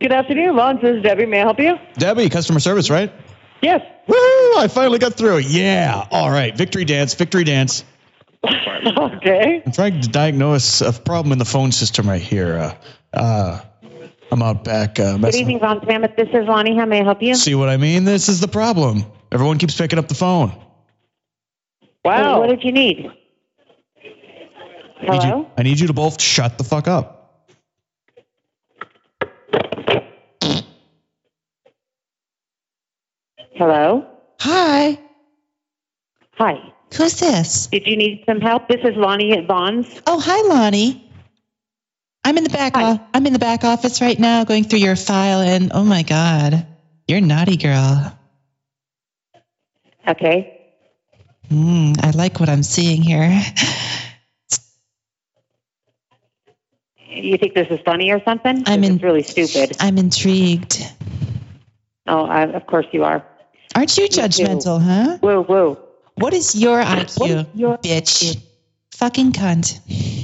Good afternoon, Lawrence. This is Debbie. May I help you? Debbie, customer service, right? Yes. Woo! I finally got through. Yeah. All right. Victory dance. Victory dance. Okay. I'm trying to diagnose a problem in the phone system right here. I'm out back. Good evening, Von Mammoth. This is Lonnie. How may I help you? See what I mean? This is the problem. Everyone keeps picking up the phone. Wow. What did you need? Hello? I need you to both shut the fuck up. Hello? Hi. Hi. Who's this? Did you need some help? This is Lonnie at Vaughn's. Oh, hi, Lonnie. I'm in the back. I'm in the back office right now, going through your file, and oh my God, you're naughty, girl. Okay. I like what I'm seeing here. You think this is funny or something? It's really stupid. I'm intrigued. Oh, of course you are. Aren't you judgmental, huh? Whoa, whoa. What is your IQ, bitch? Fucking cunt.